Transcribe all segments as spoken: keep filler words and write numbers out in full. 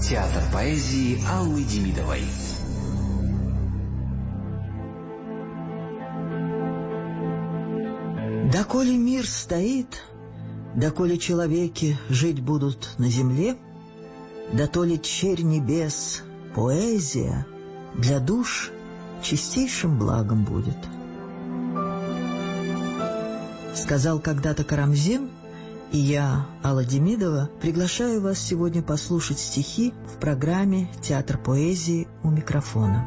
Театр поэзии Аллы Демидовой. Доколе мир стоит, доколе человеки жить будут на земле, дотоле черь небес, поэзия для душ чистейшим благом будет. Сказал когда-то Карамзин, и я, Алла Демидова, приглашаю вас сегодня послушать стихи в программе «Театр поэзии» у микрофона.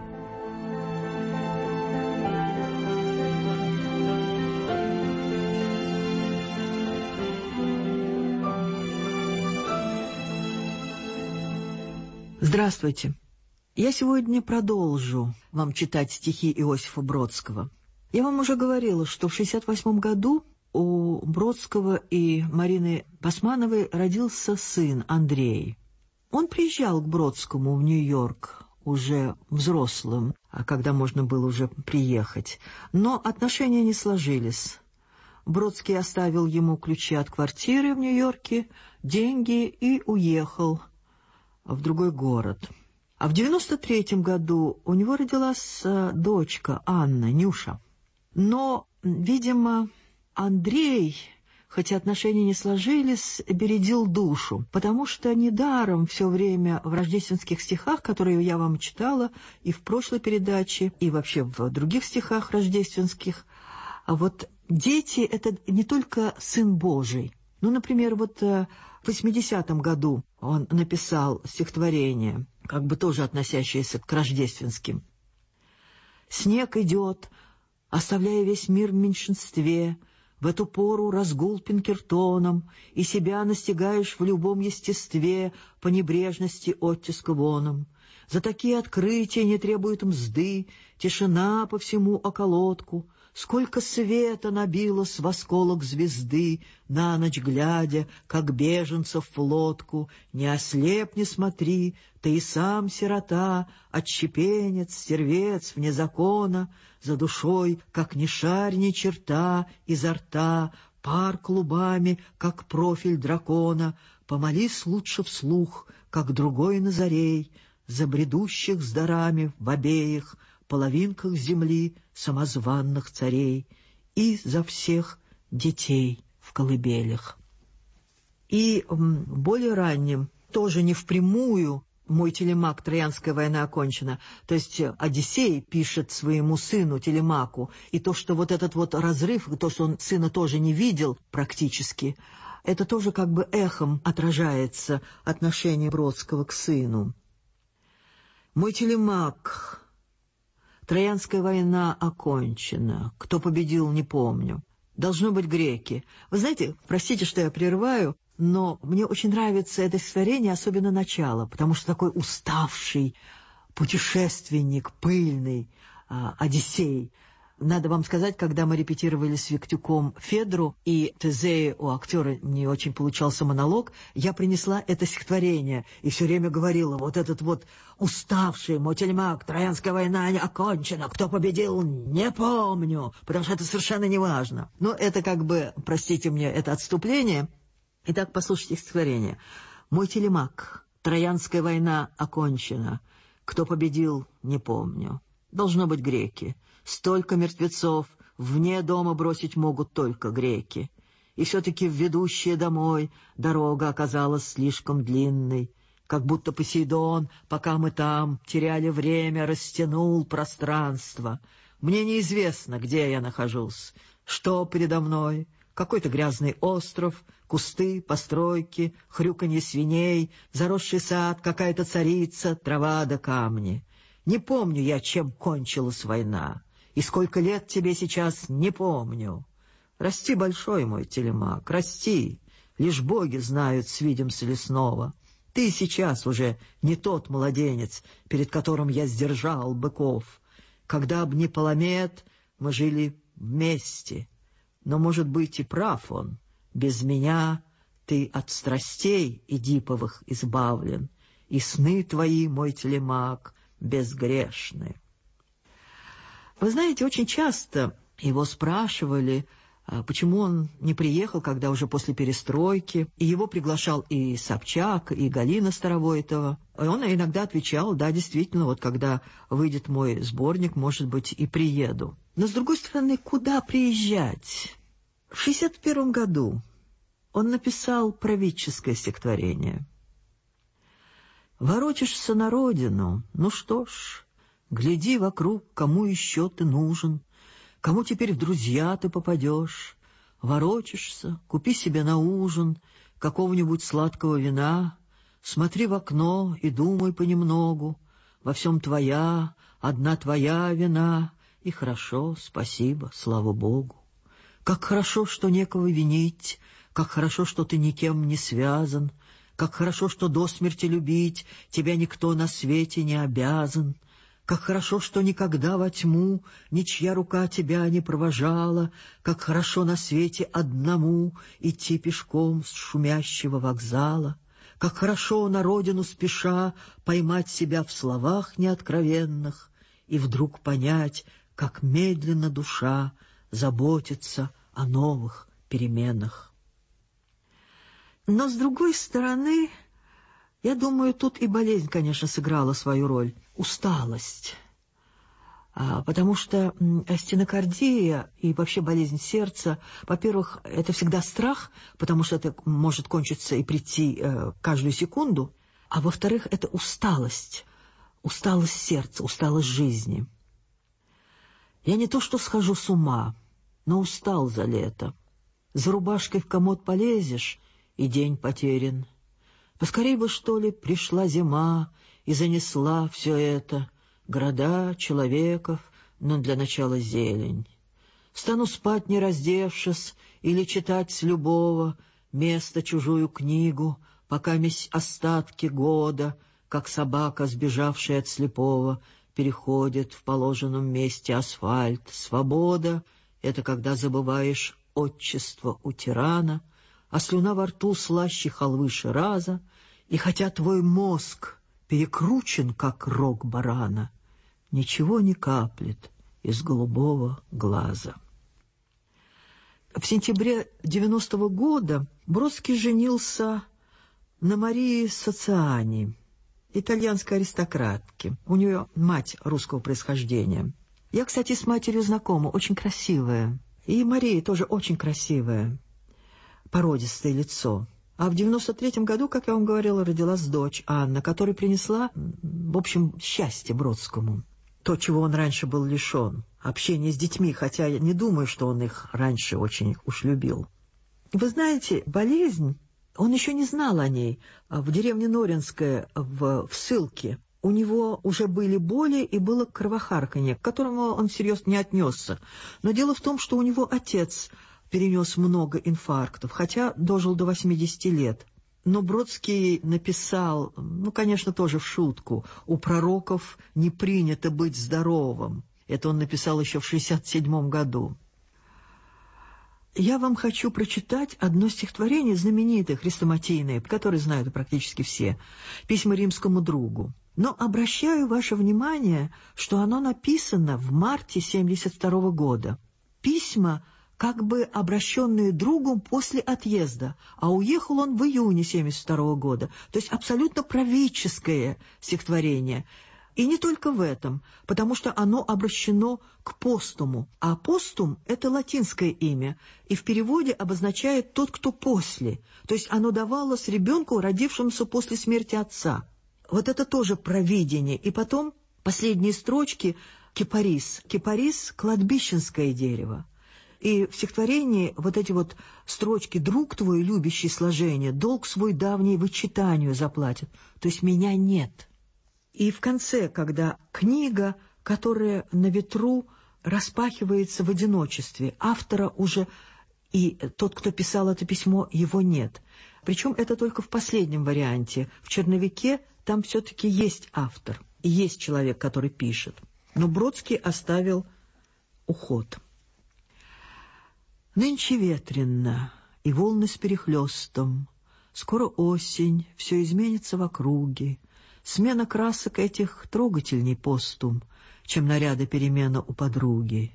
Здравствуйте. Я сегодня продолжу вам читать стихи Иосифа Бродского. Я вам уже говорила, что в шестьдесят восьмом году у Бродского и Марины Басмановой родился сын Андрей. Он приезжал к Бродскому в Нью-Йорк уже взрослым, когда можно было уже приехать. Но отношения не сложились. Бродский оставил ему ключи от квартиры в Нью-Йорке, деньги и уехал в другой город. А в девяносто третьем году у него родилась дочка Анна, Нюша. Но, видимо, Андрей, хотя отношения не сложились, бередил душу, потому что недаром все время в рождественских стихах, которые я вам читала и в прошлой передаче, и вообще в других стихах рождественских, а вот дети — это не только Сын Божий. Ну, например, вот в восьмидесятом году он написал стихотворение, как бы тоже относящееся к рождественским. «Снег идет, оставляя весь мир в меньшинстве, в эту пору разгул Пинкертоном, и себя настигаешь в любом естестве по небрежности оттиска воном. За такие открытия не требует мзды, тишина по всему околотку. Сколько света набилось в осколок звезды, на ночь глядя, как беженцев в лодку. Не ослепни, смотри, ты и сам сирота, отщепенец, стервец вне закона, за душой, как ни шарь, ни черта, изо рта, пар клубами, как профиль дракона. Помолись лучше вслух, как другой Назарей, за бредущих с дарами в обеих половинках земли самозванных царей и за всех детей в колыбелях». И в более раннем, тоже не впрямую, «Мой Телемак, Троянская война окончена», то есть Одиссей пишет своему сыну Телемаку, и то, что вот этот вот разрыв, то, что он сына тоже не видел практически, это тоже как бы эхом отражается отношение Бродского к сыну. «Мой Телемак, Троянская война окончена. Кто победил, не помню. Должно быть греки». Вы знаете, простите, что я прерываю, но мне очень нравится это стихотворение, особенно начало, потому что такой уставший путешественник, пыльный а, Одиссей. Надо вам сказать, когда мы репетировали с Виктюком Федру, и Тезея у актера не очень получался монолог, я принесла это стихотворение и все время говорила, вот этот вот уставший мой Телемак, Троянская война не окончена, кто победил, не помню, потому что это совершенно не важно. Но это как бы, простите мне, это отступление. Итак, послушайте стихотворение. «Мой Телемак, Троянская война окончена, кто победил, не помню. Должно быть греки. Столько мертвецов вне дома бросить могут только греки. И все-таки в ведущие домой дорога оказалась слишком длинной, как будто Посейдон, пока мы там теряли время, растянул пространство. Мне неизвестно, где я нахожусь, что передо мной, какой-то грязный остров, кусты, постройки, хрюканье свиней, заросший сад, какая-то царица, трава да камни. Не помню я, чем кончилась война, и сколько лет тебе сейчас, не помню. Расти, большой мой Телемак, расти, лишь боги знают, свидимся ли снова. Ты сейчас уже не тот младенец, перед которым я сдержал быков. Когда б не Паламет, мы жили вместе. Но, может быть, и прав он. Без меня ты от страстей эдиповых избавлен, и сны твои, мой Телемак, безгрешны». Вы знаете, очень часто его спрашивали, почему он не приехал, когда уже после перестройки, и его приглашал и Собчак, и Галина Старовойтова. И он иногда отвечал: да, действительно, вот когда выйдет мой сборник, может быть, и приеду. Но, с другой стороны, куда приезжать? В шестьдесят первом году он написал правительское стихотворение. «Воротишься на родину, ну что ж, гляди вокруг, кому еще ты нужен, кому теперь в друзья ты попадешь. Ворочишься, купи себе на ужин какого-нибудь сладкого вина, смотри в окно и думай понемногу, во всем твоя, одна твоя вина, и хорошо, спасибо, слава Богу. Как хорошо, что некого винить, как хорошо, что ты никем не связан, как хорошо, что до смерти любить тебя никто на свете не обязан. Как хорошо, что никогда во тьму ничья рука тебя не провожала, как хорошо на свете одному идти пешком с шумящего вокзала, как хорошо на родину спеша поймать себя в словах неоткровенных и вдруг понять, как медленно душа заботится о новых переменах. Но, с другой стороны, я думаю, тут и болезнь, конечно, сыграла свою роль. Усталость. А, потому что стенокардия и вообще болезнь сердца, во-первых, это всегда страх, потому что это может кончиться и прийти э, каждую секунду. А во-вторых, это усталость. Усталость сердца, усталость жизни. Я не то что схожу с ума, но устал за лето. За рубашкой в комод полезешь, и день потерян. Поскорей бы, что ли, пришла зима и занесла все это, города, человеков, но для начала зелень. Стану спать, не раздевшись, или читать с любого места чужую книгу, пока месть остатки года, как собака, сбежавшая от слепого, переходит в положенном месте асфальт. Свобода — это когда забываешь отчество у тирана, а слюна во рту слаще халвы Шираза, и хотя твой мозг перекручен, как рог барана, ничего не каплет из голубого глаза. В сентябре девяностого года Бродский женился на Марии Социани, итальянской аристократке. У нее мать русского происхождения. Я, кстати, с матерью знакома, очень красивая. И Мария тоже очень красивая. Породистое лицо. А в девяносто третьем году, как я вам говорила, родилась дочь Анна, которая принесла, в общем, счастье Бродскому. То, чего он раньше был лишен. Общение с детьми, хотя я не думаю, что он их раньше очень уж любил. Вы знаете, болезнь, он еще не знал о ней. В деревне Норинская, в, в ссылке, у него уже были боли и было кровохарканье, к которому он всерьез не отнесся. Но дело в том, что у него отец перенес много инфарктов, хотя дожил до восьмидесяти лет. Но Бродский написал, ну, конечно, тоже в шутку, «У пророков не принято быть здоровым». Это он написал еще в шестьдесят седьмом году. Я вам хочу прочитать одно стихотворение знаменитое, хрестоматийное, которое знают практически все, «Письма римскому другу». Но обращаю ваше внимание, что оно написано в марте семьдесят второго года. Письма, как бы обращенные другу после отъезда, а уехал он в июне семьдесят второго года, то есть абсолютно правительское стихотворение. И не только в этом, потому что оно обращено к постуму, а постум — это латинское имя, и в переводе обозначает «тот, кто после», то есть оно давалось ребенку, родившемуся после смерти отца. Вот это тоже провидение. И потом последние строчки — кипарис. Кипарис — кладбищенское дерево. И в стихотворении вот эти вот строчки «друг твой, любящий сложение, долг свой давний вычитанию заплатит», то есть меня нет. И в конце, когда книга, которая на ветру распахивается в одиночестве, автора уже, и тот, кто писал это письмо, его нет. Причем это только в последнем варианте. В черновике там все-таки есть автор, и есть человек, который пишет. Но Бродский оставил уход. Нынче ветренно, и волны с перехлестом. Скоро осень, все изменится в округе. Смена красок этих трогательней постум, чем наряда перемена у подруги.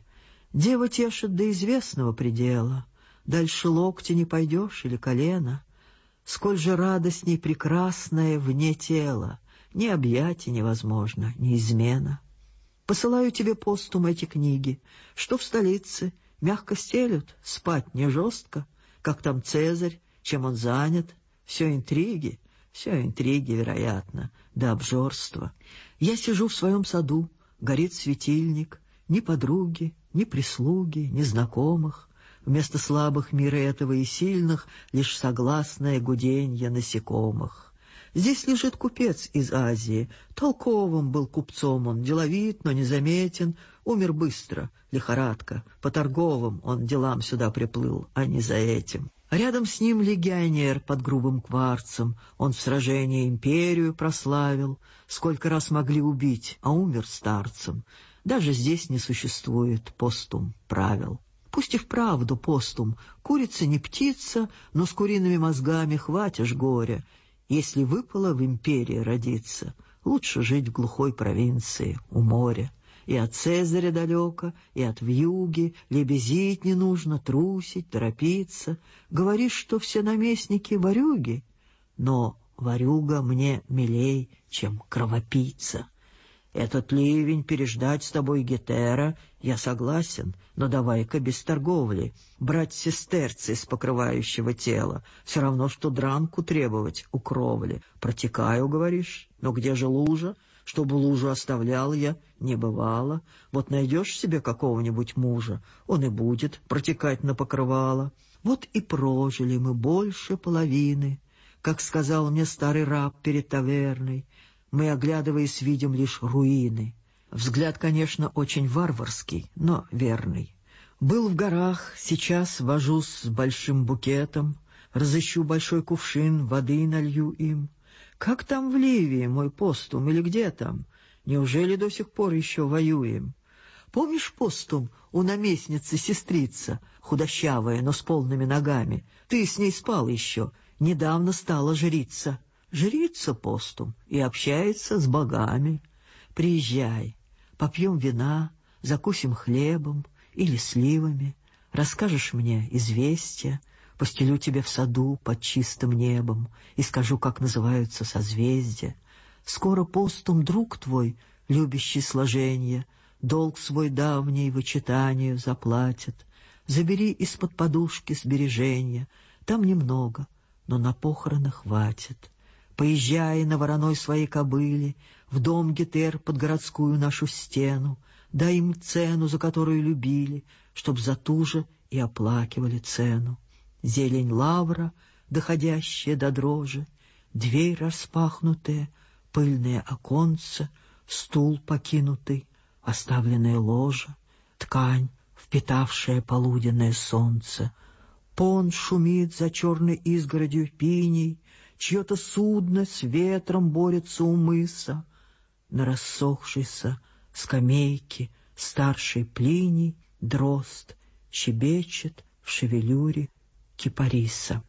Дева тешит до известного предела, дальше локти не пойдешь или колена. Сколь же радостней прекрасная вне тела, ни объятие невозможно, ни измена. Посылаю тебе постум эти книги, что в столице мягко стелют, спать не жестко, как там Цезарь, чем он занят, все интриги, все интриги, вероятно, до обжорства. Я сижу в своем саду, горит светильник, ни подруги, ни прислуги, ни знакомых. Вместо слабых мира этого и сильных лишь согласное гуденье насекомых. Здесь лежит купец из Азии. Толковым был купцом он, деловит, но незаметен. Умер быстро, лихорадка. По торговым он делам сюда приплыл, а не за этим. Рядом с ним легионер под грубым кварцем. Он в сражении империю прославил. Сколько раз могли убить, а умер старцем. Даже здесь не существует постум правил. Пусть и вправду постум. Курица не птица, но с куриными мозгами хватишь горя. Если выпало в империи родиться, лучше жить в глухой провинции, у моря. И от Цезаря далеко, и от вьюги, лебезить не нужно, трусить, торопиться. Говоришь, что все наместники ворюги, но ворюга мне милей, чем кровопийца. Этот ливень переждать с тобой Гетера, я согласен, но давай-ка без торговли. Брать сестерцы из покрывающего тела, все равно, что дранку требовать у кровли. Протекаю, говоришь, но где же лужа? Чтобы лужу оставлял я, не бывало. Вот найдешь себе какого-нибудь мужа, он и будет протекать на покрывало. Вот и прожили мы больше половины, как сказал мне старый раб перед таверной. Мы, оглядываясь, видим лишь руины. Взгляд, конечно, очень варварский, но верный. Был в горах, сейчас вожусь с большим букетом, разыщу большой кувшин, воды налью им. Как там в Ливии, мой постум, или где там? Неужели до сих пор еще воюем? Помнишь постум у наместницы сестрица, худощавая, но с полными ногами? Ты с ней спал еще, недавно стала жрица. Жрица постум и общается с богами. Приезжай, попьем вина, закусим хлебом или сливами, расскажешь мне известия, постелю тебе в саду под чистым небом и скажу, как называются созвездия. Скоро постум друг твой, любящий сложенье, долг свой давний вычитанию заплатит. Забери из-под подушки сбережения, там немного, но на похороны хватит. Поезжай на вороной своей кобыле в дом Гетер под городскую нашу стену, дай им цену, за которую любили, чтоб за ту же и оплакивали цену. Зелень лавра, доходящая до дрожи, дверь распахнутая, пыльное оконце, стул покинутый, оставленное ложе, ткань, впитавшая полуденное солнце. Пон шумит за черной изгородью пиней, чье-то судно с ветром борется у мыса. На рассохшейся скамейке старший Плиний дрозд щебечет в шевелюре кипариса.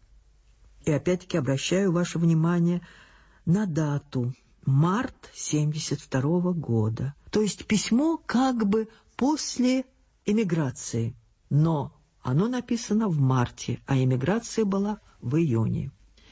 И опять-таки обращаю ваше внимание на дату — март семьдесят второго года. То есть письмо как бы после эмиграции, но оно написано в марте, а эмиграция была в июне.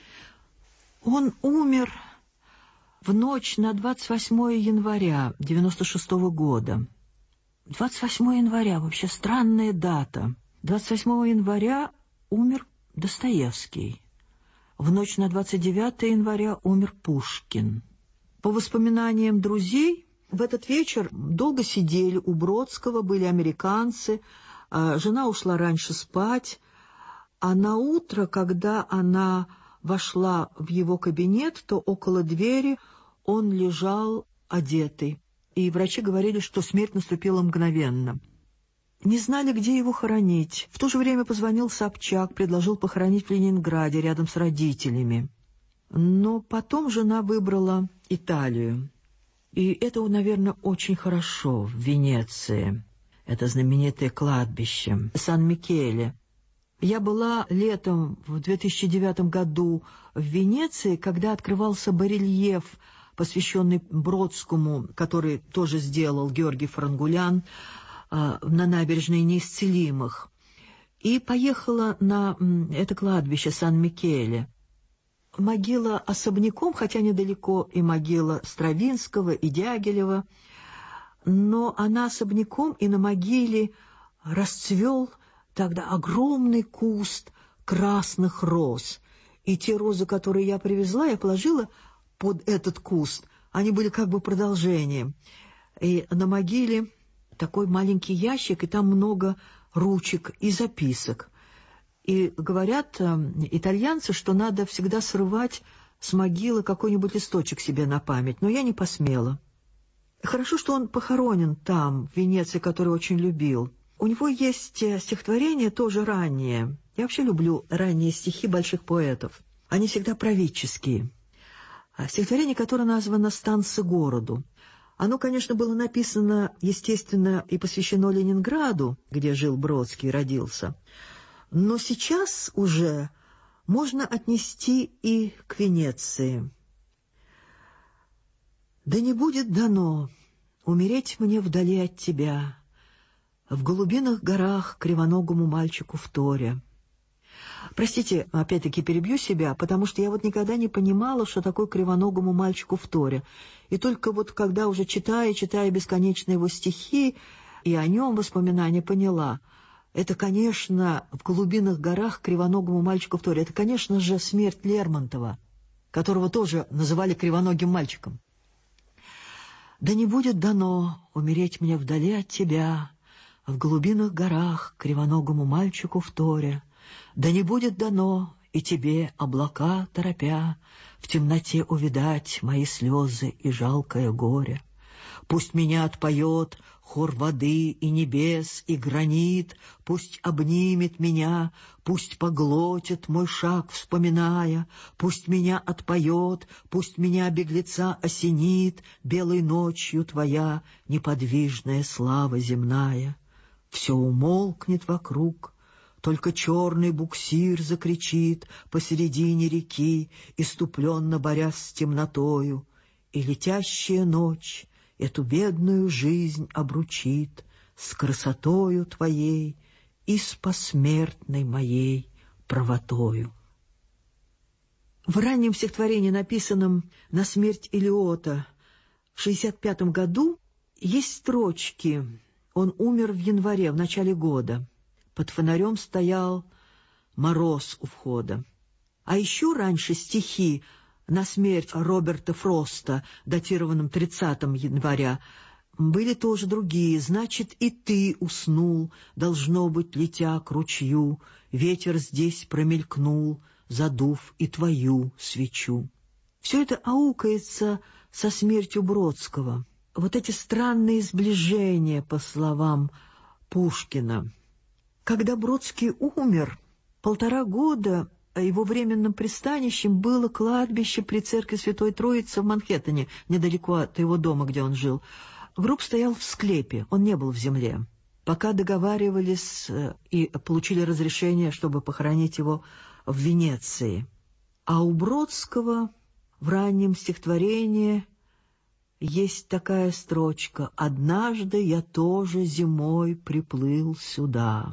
Он умер в ночь на двадцать восьмое января девяносто шестого года. двадцать восьмое января — вообще странная дата. двадцать восьмого января умер Достоевский. В ночь на двадцать девятое января умер Пушкин. По воспоминаниям друзей, в этот вечер долго сидели у Бродского, были американцы, жена ушла раньше спать, а на утро, когда она вошла в его кабинет, то около двери он лежал одетый, и врачи говорили, что смерть наступила мгновенно. Не знали, где его хоронить. В то же время позвонил Собчак, предложил похоронить в Ленинграде рядом с родителями. Но потом жена выбрала Италию. И это, наверное, очень хорошо в Венеции. Это знаменитое кладбище Сан-Микеле. Я была летом в две тысячи девятом году в Венеции, когда открывался барельеф, посвященный Бродскому, который тоже сделал Георгий Франгулян. на набережной Неисцелимых и поехала на это кладбище Сан-Микеле. Могила особняком, хотя недалеко и могила Стравинского, и Дягилева, но она особняком, и на могиле расцвел тогда огромный куст красных роз. И те розы, которые я привезла, я положила под этот куст. Они были как бы продолжением. И на могиле такой маленький ящик, и там много ручек и записок. И говорят итальянцы, что надо всегда срывать с могилы какой-нибудь листочек себе на память, но я не посмела. Хорошо, что он похоронен там, в Венеции, который очень любил. У него есть стихотворение тоже раннее. Я вообще люблю ранние стихи больших поэтов. Они всегда правительские. Стихотворение, которое названо «Станция городу». Оно, конечно, было написано, естественно, и посвящено Ленинграду, где жил Бродский и родился. Но сейчас уже можно отнести и к Венеции. «Да не будет дано умереть мне вдали от тебя, в голубиных горах кривоногому мальчику вторя». Простите, опять-таки перебью себя, потому что я вот никогда не понимала, что такое кривоногому мальчику вторя. И только вот когда уже читая, читая бесконечно его стихи, и о нем воспоминания, поняла. Это, конечно, в голубиных горах кривоногому мальчику вторя. Это, конечно же, смерть Лермонтова, которого тоже называли кривоногим мальчиком. «Да не будет дано умереть мне вдали от тебя, в голубиных горах кривоногому мальчику вторя. Да не будет дано и тебе, облака торопя, в темноте увидать мои слезы и жалкое горе. Пусть меня отпоет хор воды и небес, и гранит, пусть обнимет меня, пусть поглотит мой шаг, вспоминая, пусть меня отпоет, пусть меня, беглеца, осенит белой ночью твоя неподвижная слава земная. Все умолкнет вокруг, только черный буксир закричит посередине реки, иступленно борясь с темнотою, и летящая ночь эту бедную жизнь обручит с красотою твоей и с посмертной моей правотою». В раннем стихотворении, написанном на смерть Элиота в шестьдесят пятом году, есть строчки. Он умер в январе, в начале года. Под фонарем стоял мороз у входа. А еще раньше стихи на смерть Роберта Фроста, датированном тридцатого января, были тоже другие. «Значит, и ты уснул, должно быть, летя к ручью, ветер здесь промелькнул, задув и твою свечу». Все это аукается со смертью Бродского. Вот эти странные сближения, по словам Пушкина. Когда Бродский умер, полтора года его временным пристанищем было кладбище при церкви Святой Троицы в Манхэттене, недалеко от его дома, где он жил. Гроб стоял в склепе, он не был в земле. Пока договаривались и получили разрешение, чтобы похоронить его в Венеции. А у Бродского в раннем стихотворении есть такая строчка: «Однажды я тоже зимой приплыл сюда».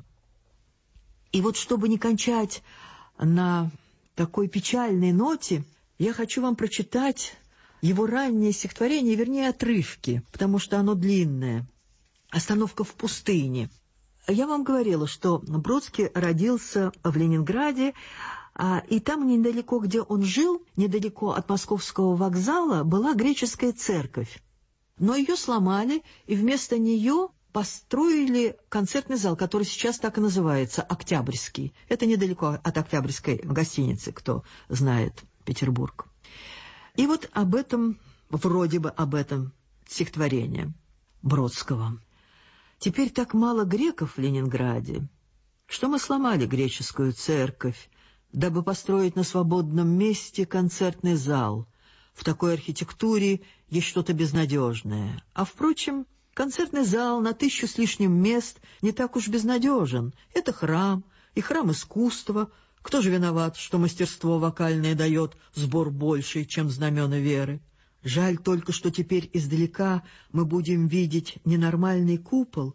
И вот чтобы не кончать на такой печальной ноте, я хочу вам прочитать его раннее стихотворение, вернее, отрывки, потому что оно длинное. «Остановка в пустыне». Я вам говорила, что Бродский родился в Ленинграде, и там недалеко, где он жил, недалеко от Московского вокзала, была греческая церковь. Но ее сломали, и вместо нее построили концертный зал, который сейчас так и называется, Октябрьский. Это недалеко от Октябрьской гостиницы, кто знает Петербург. И вот об этом, вроде бы об этом стихотворение Бродского. «Теперь так мало греков в Ленинграде, что мы сломали греческую церковь, дабы построить на свободном месте концертный зал. В такой архитектуре есть что-то безнадежное. А, впрочем, концертный зал на тысячу с лишним мест не так уж безнадежен. Это храм, и храм искусства. Кто же виноват, что мастерство вокальное дает сбор больший, чем знамена веры? Жаль только, что теперь издалека мы будем видеть не нормальный купол,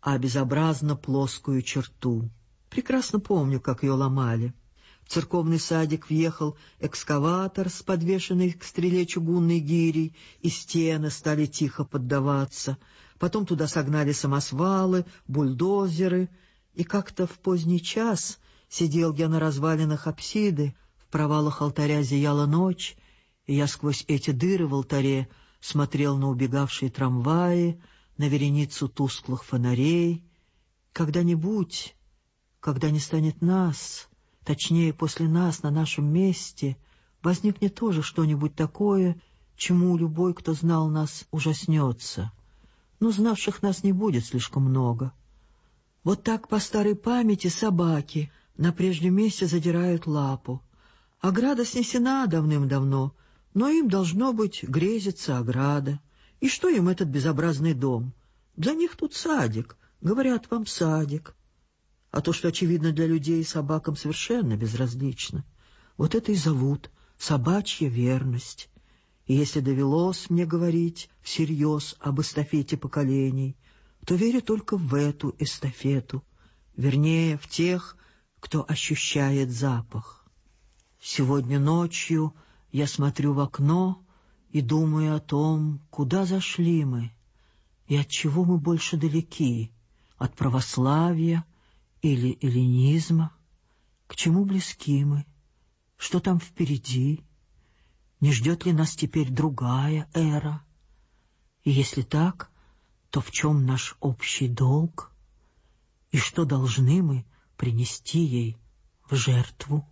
а безобразно плоскую черту. Прекрасно помню, как ее ломали. В церковный садик въехал экскаватор с подвешенной к стреле чугунной гирей, и стены стали тихо поддаваться. Потом туда согнали самосвалы, бульдозеры, и как-то в поздний час сидел я на развалинах апсиды, в провалах алтаря зияла ночь, и я сквозь эти дыры в алтаре смотрел на убегавшие трамваи, на вереницу тусклых фонарей. Когда-нибудь, когда не станет нас, точнее, после нас на нашем месте, возникнет тоже что-нибудь такое, чему любой, кто знал нас, ужаснется. Но знавших нас не будет слишком много. Вот так по старой памяти собаки на прежнем месте задирают лапу. Ограда снесена давным-давно, но им, должно быть, грезится ограда. И что им этот безобразный дом? Для них тут садик, говорят вам, садик. А то, что очевидно для людей и собакам, совершенно безразлично. Вот это и зовут собачья верность. И если довелось мне говорить всерьез об эстафете поколений, то верю только в эту эстафету, вернее, в тех, кто ощущает запах. Сегодня ночью я смотрю в окно и думаю о том, куда зашли мы, и от чего мы больше далеки, от православия или эллинизма, к чему близки мы, что там впереди, не ждет ли нас теперь другая эра, и если так, то в чем наш общий долг, и что должны мы принести ей в жертву.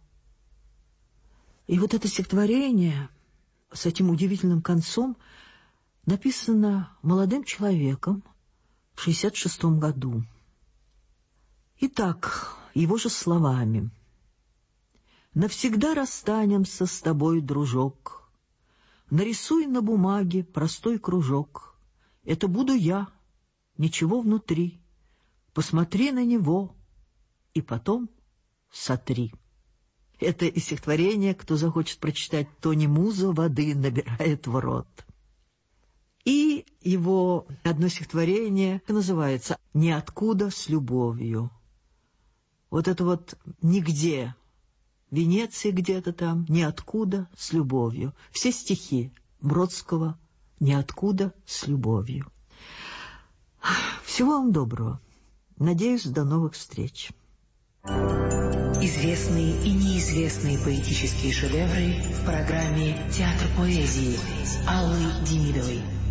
И вот это стихотворение с этим удивительным концом написано молодым человеком в шестьдесят шестом году. Итак, его же словами: «Навсегда расстанемся с тобой, дружок. Нарисуй на бумаге простой кружок. Это буду я, ничего внутри. Посмотри на него и потом сотри». Это из стихотворения, кто захочет прочитать, то не муза воды набирает в рот. И его одно стихотворение называется «Ниоткуда с любовью». Вот это вот «нигде», Венеции где-то там, «ниоткуда с любовью». Все стихи Бродского «Ниоткуда с любовью». Всего вам доброго. Надеюсь, до новых встреч. Известные и неизвестные поэтические шедевры в программе «Театр поэзии» Аллы Демидовой.